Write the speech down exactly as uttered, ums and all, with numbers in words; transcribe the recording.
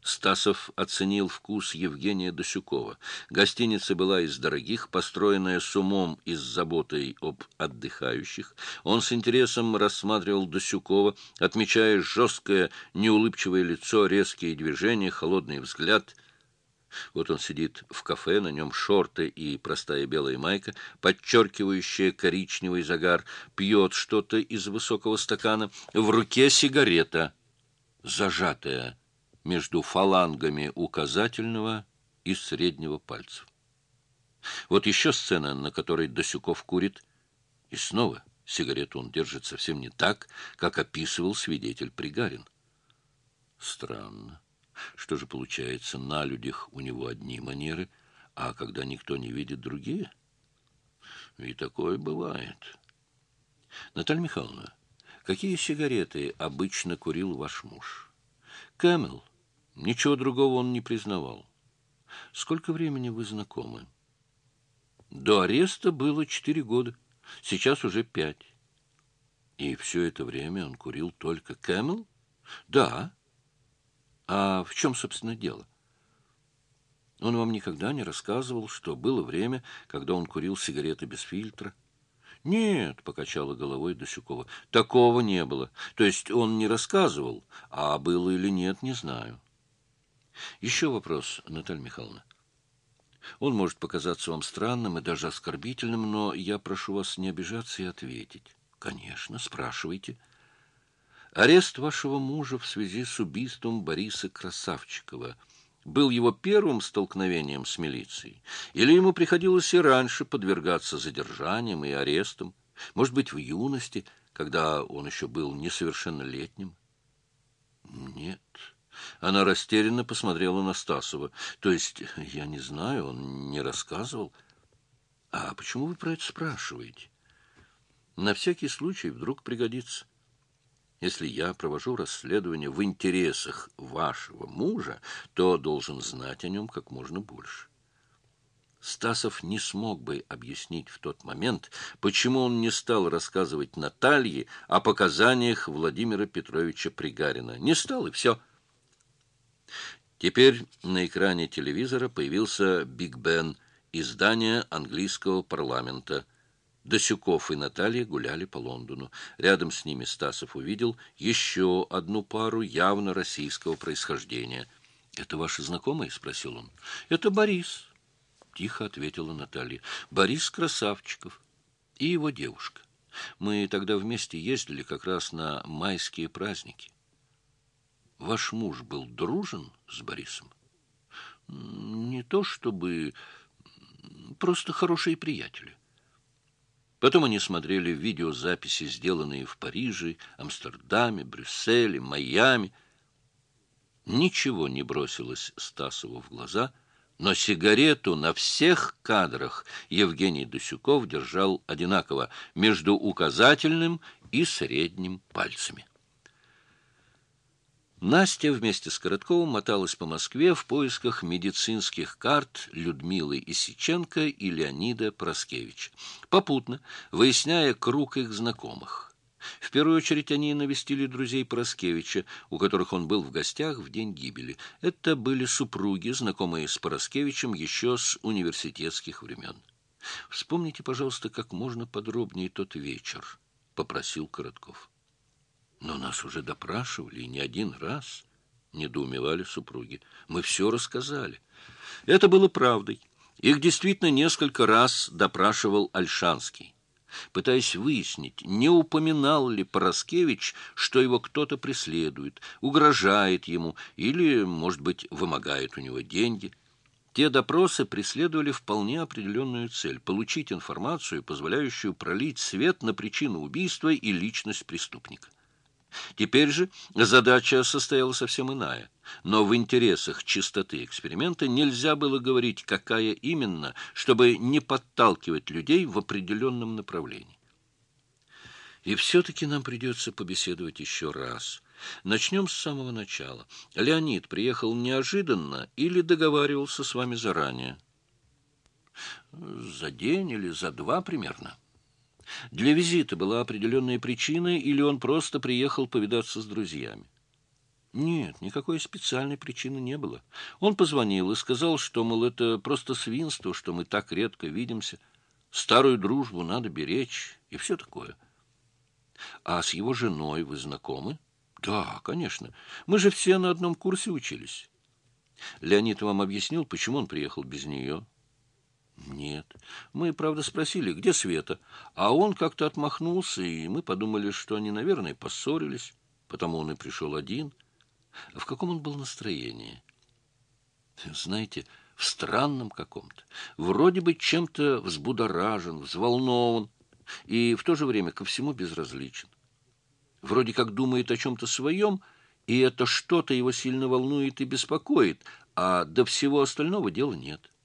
Стасов оценил вкус Евгения Досюкова. Гостиница была из дорогих, построенная с умом и с заботой об отдыхающих. Он с интересом рассматривал Досюкова, отмечая жесткое, неулыбчивое лицо, резкие движения, холодный взгляд. Вот он сидит в кафе, на нем шорты и простая белая майка, подчеркивающая коричневый загар, пьет что-то из высокого стакана, в руке сигарета, зажатая между фалангами указательного и среднего пальцев. Вот еще сцена, на которой Досюков курит, и снова сигарету он держит совсем не так, как описывал свидетель Пригарин. Странно. Что же получается, на людях у него одни манеры, а когда никто не видит, другие? И такое бывает. Наталья Михайловна, какие сигареты обычно курил ваш муж? Кэмел. Ничего другого он не признавал. Сколько времени вы знакомы? До ареста было четыре года. Сейчас уже пять. И все это время он курил только Кэмел? Да. А в чем, собственно, дело? Он вам никогда не рассказывал, что было время, когда он курил сигареты без фильтра? Нет, покачала головой Досюкова. Такого не было. То есть он не рассказывал, а было или нет, не знаю. Еще вопрос, Наталья Михайловна. Он может показаться вам странным и даже оскорбительным, но я прошу вас не обижаться и ответить. Конечно, спрашивайте. Арест вашего мужа в связи с убийством Бориса Красавчикова был его первым столкновением с милицией? Или ему приходилось и раньше подвергаться задержаниям и арестам? Может быть, в юности, когда он еще был несовершеннолетним? Нет. Она растерянно посмотрела на Стасова. То есть, я не знаю, он не рассказывал. А почему вы про это спрашиваете? На всякий случай вдруг пригодится. Если я провожу расследование в интересах вашего мужа, то должен знать о нем как можно больше. Стасов не смог бы объяснить в тот момент, почему он не стал рассказывать Наталье о показаниях Владимира Петровича Пригарина. Не стал, и все. Теперь на экране телевизора появился Биг Бен, издание английского парламента. Досюков и Наталья гуляли по Лондону. Рядом с ними Стасов увидел еще одну пару явно российского происхождения. «Это ваши знакомые?» — спросил он. «Это Борис», — тихо ответила Наталья. «Борис Красавчиков и его девушка. Мы тогда вместе ездили как раз на майские праздники». «Ваш муж был дружен с Борисом?» «Не то чтобы... просто хорошие приятели». Потом они смотрели видеозаписи, сделанные в Париже, Амстердаме, Брюсселе, Майами. Ничего не бросилось Стасову в глаза, но сигарету на всех кадрах Евгений Досюков держал одинаково между указательным и средним пальцами. Настя вместе с Коротковым моталась по Москве в поисках медицинских карт Людмилы Исиченко и Леонида Пороскевича, попутно выясняя круг их знакомых. В первую очередь они навестили друзей Пороскевича, у которых он был в гостях в день гибели. Это были супруги, знакомые с Пороскевичем еще с университетских времен. «Вспомните, пожалуйста, как можно подробнее тот вечер», — попросил Коротков. «Но нас уже допрашивали, и не один раз», — недоумевали супруги. «Мы все рассказали». Это было правдой. Их действительно несколько раз допрашивал Ольшанский, пытаясь выяснить, не упоминал ли Пороскевич, что его кто-то преследует, угрожает ему или, может быть, вымогает у него деньги. Те допросы преследовали вполне определенную цель — получить информацию, позволяющую пролить свет на причину убийства и личность преступника. Теперь же задача состояла совсем иная, но в интересах чистоты эксперимента нельзя было говорить, какая именно, чтобы не подталкивать людей в определенном направлении. И все-таки нам придется побеседовать еще раз. Начнем с самого начала. Леонид приехал неожиданно или договаривался с вами заранее? За день или за два примерно. Для визита была определенная причина, или он просто приехал повидаться с друзьями? Нет, никакой специальной причины не было. Он позвонил и сказал, что, мол, это просто свинство, что мы так редко видимся. Старую дружбу надо беречь и все такое. А с его женой вы знакомы? Да, конечно. Мы же все на одном курсе учились. Леонид вам объяснил, почему он приехал без нее? Нет. Мы, правда, спросили, где Света, а он как-то отмахнулся, и мы подумали, что они, наверное, поссорились, потому он и пришел один. В каком он был настроении? Знаете, в странном каком-то. Вроде бы чем-то взбудоражен, взволнован, и в то же время ко всему безразличен. Вроде как думает о чем-то своем, и это что-то его сильно волнует и беспокоит, а до всего остального дела нет.